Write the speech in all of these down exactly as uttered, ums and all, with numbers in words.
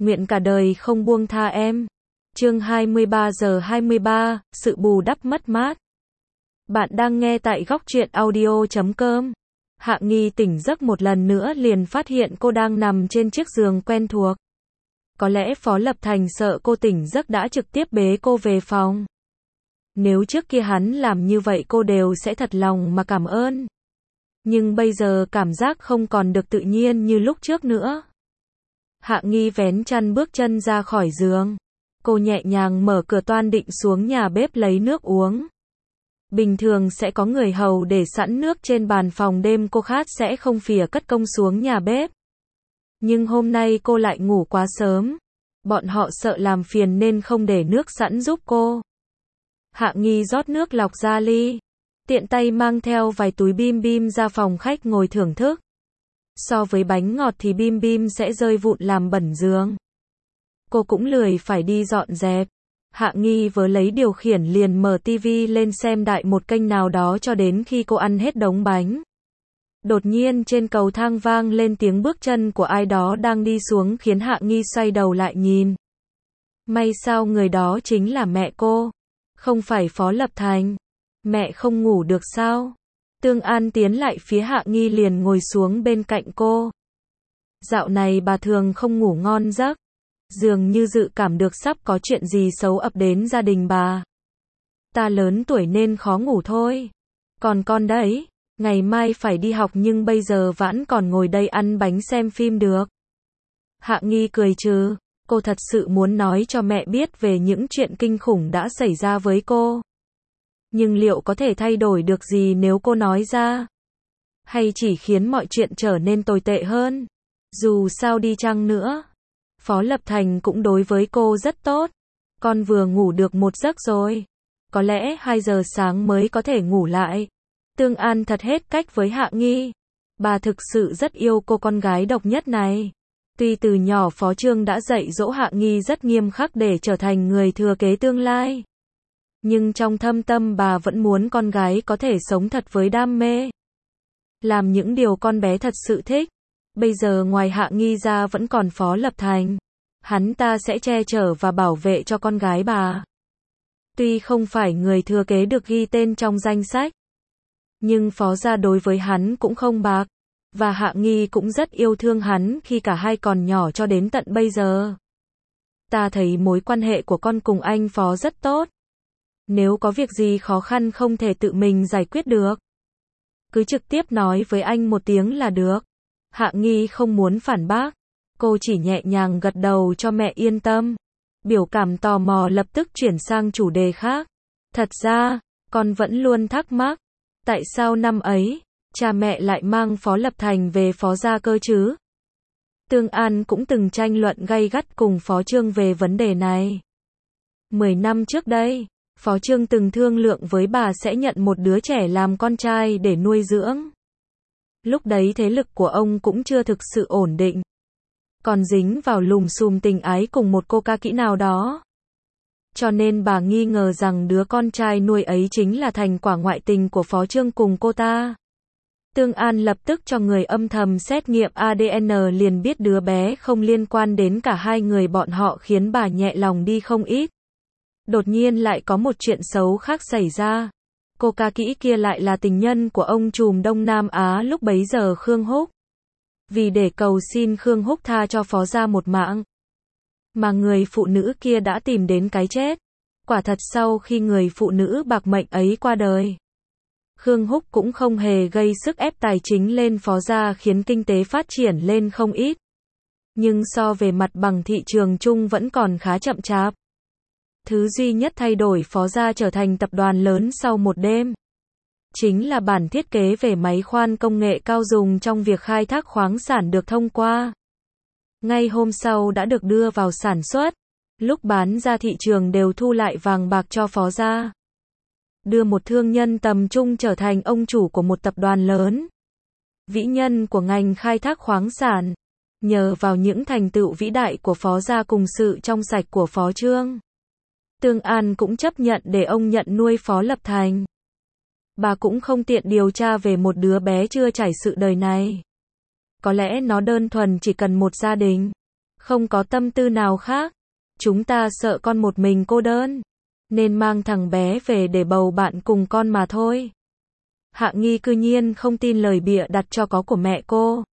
nguyện cả đời không buông tha em. Chương hai mươi ba giờ hai mươi ba, sự bù đắp mất mát. Bạn đang nghe tại góc truyện audio chấm com. Hạ Nghi tỉnh giấc một lần nữa liền phát hiện cô đang nằm trên chiếc giường quen thuộc. Có lẽ Phó Lập Thành sợ cô tỉnh giấc đã trực tiếp bế cô về phòng. Nếu trước kia hắn làm như vậy cô đều sẽ thật lòng mà cảm ơn. Nhưng bây giờ cảm giác không còn được tự nhiên như lúc trước nữa. Hạ Nghi vén chăn bước chân ra khỏi giường. Cô nhẹ nhàng mở cửa toan định xuống nhà bếp lấy nước uống. Bình thường sẽ có người hầu để sẵn nước trên bàn phòng, đêm cô khát sẽ không phìa cất công xuống nhà bếp. Nhưng hôm nay cô lại ngủ quá sớm. Bọn họ sợ làm phiền nên không để nước sẵn giúp cô. Hạ Nghi rót nước lọc ra ly. Tiện tay mang theo vài túi bim bim ra phòng khách ngồi thưởng thức. So với bánh ngọt thì bim bim sẽ rơi vụn làm bẩn giường. Cô cũng lười phải đi dọn dẹp. Hạ Nghi vừa lấy điều khiển liền mở tivi lên xem đại một kênh nào đó cho đến khi cô ăn hết đống bánh. Đột nhiên trên cầu thang vang lên tiếng bước chân của ai đó đang đi xuống khiến Hạ Nghi xoay đầu lại nhìn. May sao người đó chính là mẹ cô, không phải Phó Lập Thành. Mẹ không ngủ được sao? Tương An tiến lại phía Hạ Nghi liền ngồi xuống bên cạnh cô. Dạo này bà thường không ngủ ngon giấc. Dường như dự cảm được sắp có chuyện gì xấu ập đến gia đình bà. Ta lớn tuổi nên khó ngủ thôi. Còn con đấy, ngày mai phải đi học nhưng bây giờ vẫn còn ngồi đây ăn bánh xem phim được. Hạ Nghi cười trừ, cô thật sự muốn nói cho mẹ biết về những chuyện kinh khủng đã xảy ra với cô. Nhưng liệu có thể thay đổi được gì nếu cô nói ra? Hay chỉ khiến mọi chuyện trở nên tồi tệ hơn? Dù sao đi chăng nữa, Phó Lập Thành cũng đối với cô rất tốt. Con vừa ngủ được một giấc rồi. Có lẽ hai giờ sáng mới có thể ngủ lại. Tương An thật hết cách với Hạ Nghi. Bà thực sự rất yêu cô con gái độc nhất này. Tuy từ nhỏ Phó Trương đã dạy dỗ Hạ Nghi rất nghiêm khắc để trở thành người thừa kế tương lai. Nhưng trong thâm tâm bà vẫn muốn con gái có thể sống thật với đam mê. Làm những điều con bé thật sự thích. Bây giờ ngoài Hạ Nghi ra vẫn còn Phó Lập Thành. Hắn ta sẽ che chở và bảo vệ cho con gái bà. Tuy không phải người thừa kế được ghi tên trong danh sách, nhưng Phó gia đối với hắn cũng không bạc. Và Hạ Nghi cũng rất yêu thương hắn khi cả hai còn nhỏ cho đến tận bây giờ. Ta thấy mối quan hệ của con cùng anh Phó rất tốt. Nếu có việc gì khó khăn không thể tự mình giải quyết được, cứ trực tiếp nói với anh một tiếng là được. Hạ Nghi không muốn phản bác. Cô chỉ nhẹ nhàng gật đầu cho mẹ yên tâm. Biểu cảm tò mò lập tức chuyển sang chủ đề khác. Thật ra, con vẫn luôn thắc mắc. Tại sao năm ấy, cha mẹ lại mang Phó Lập Thành về Phó gia cơ chứ? Tương An cũng từng tranh luận gay gắt cùng Phó Trương về vấn đề này. Mười năm trước đây, Phó Trương từng thương lượng với bà sẽ nhận một đứa trẻ làm con trai để nuôi dưỡng. Lúc đấy thế lực của ông cũng chưa thực sự ổn định. Còn dính vào lùm xùm tình ái cùng một cô ca kỹ nào đó. Cho nên bà nghi ngờ rằng đứa con trai nuôi ấy chính là thành quả ngoại tình của Phó Trương cùng cô ta. Tương An lập tức cho người âm thầm xét nghiệm a đê en liền biết đứa bé không liên quan đến cả hai người bọn họ, khiến bà nhẹ lòng đi không ít. Đột nhiên lại có một chuyện xấu khác xảy ra. Cô ca kỹ kia lại là tình nhân của ông trùm Đông Nam Á lúc bấy giờ Khương Húc. Vì để cầu xin Khương Húc tha cho Phó gia một mạng, mà người phụ nữ kia đã tìm đến cái chết. Quả thật sau khi người phụ nữ bạc mệnh ấy qua đời, Khương Húc cũng không hề gây sức ép tài chính lên Phó gia khiến kinh tế phát triển lên không ít. Nhưng so về mặt bằng thị trường chung vẫn còn khá chậm chạp. Thứ duy nhất thay đổi Phó gia trở thành tập đoàn lớn sau một đêm, chính là bản thiết kế về máy khoan công nghệ cao dùng trong việc khai thác khoáng sản được thông qua. Ngay hôm sau đã được đưa vào sản xuất. Lúc bán ra thị trường đều thu lại vàng bạc cho Phó gia. Đưa một thương nhân tầm trung trở thành ông chủ của một tập đoàn lớn. Vĩ nhân của ngành khai thác khoáng sản. Nhờ vào những thành tựu vĩ đại của Phó gia cùng sự trong sạch của Phó Trương, Tương An cũng chấp nhận để ông nhận nuôi Phó Lập Thành. Bà cũng không tiện điều tra về một đứa bé chưa trải sự đời này. Có lẽ nó đơn thuần chỉ cần một gia đình. Không có tâm tư nào khác. Chúng ta sợ con một mình cô đơn, nên mang thằng bé về để bầu bạn cùng con mà thôi. Hạ Nghi cư nhiên không tin lời bịa đặt cho có của mẹ cô.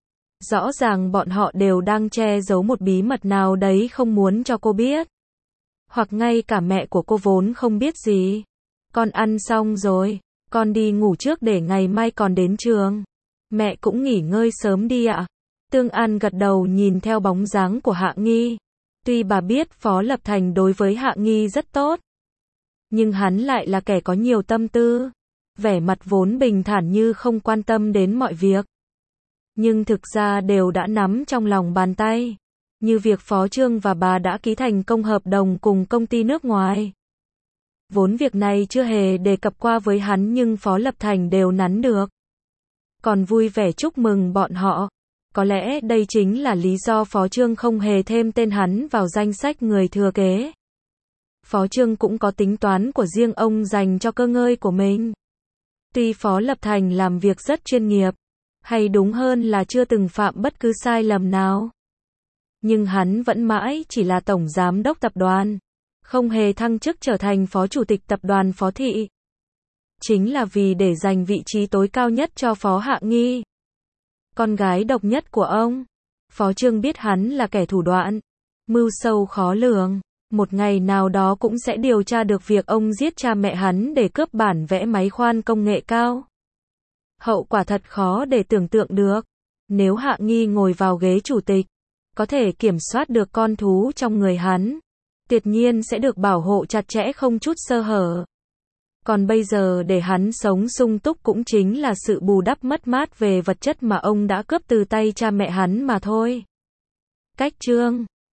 Rõ ràng bọn họ đều đang che giấu một bí mật nào đấy không muốn cho cô biết. Hoặc ngay cả mẹ của cô vốn không biết gì. Con ăn xong rồi, con đi ngủ trước để ngày mai còn đến trường. Mẹ cũng nghỉ ngơi sớm đi ạ. Tương An gật đầu nhìn theo bóng dáng của Hạ Nghi. Tuy bà biết Phó Lập Thành đối với Hạ Nghi rất tốt, nhưng hắn lại là kẻ có nhiều tâm tư. Vẻ mặt vốn bình thản như không quan tâm đến mọi việc, nhưng thực ra đều đã nắm trong lòng bàn tay. Như việc Phó Trương và bà đã ký thành công hợp đồng cùng công ty nước ngoài. Vốn việc này chưa hề đề cập qua với hắn nhưng Phó Lập Thành đều nắn được. Còn vui vẻ chúc mừng bọn họ. Có lẽ đây chính là lý do Phó Trương không hề thêm tên hắn vào danh sách người thừa kế. Phó Trương cũng có tính toán của riêng ông dành cho cơ ngơi của mình. Tuy Phó Lập Thành làm việc rất chuyên nghiệp, hay đúng hơn là chưa từng phạm bất cứ sai lầm nào, nhưng hắn vẫn mãi chỉ là tổng giám đốc tập đoàn, không hề thăng chức trở thành phó chủ tịch tập đoàn Phó Thị. Chính là vì để giành vị trí tối cao nhất cho Phó Hạ Nghi, con gái độc nhất của ông. Phó Trương biết hắn là kẻ thủ đoạn, mưu sâu khó lường. Một ngày nào đó cũng sẽ điều tra được việc ông giết cha mẹ hắn để cướp bản vẽ máy khoan công nghệ cao. Hậu quả thật khó để tưởng tượng được. Nếu Hạ Nghi ngồi vào ghế chủ tịch, có thể kiểm soát được con thú trong người hắn, tuyệt nhiên sẽ được bảo hộ chặt chẽ không chút sơ hở. Còn bây giờ để hắn sống sung túc cũng chính là sự bù đắp mất mát về vật chất mà ông đã cướp từ tay cha mẹ hắn mà thôi. Cách chương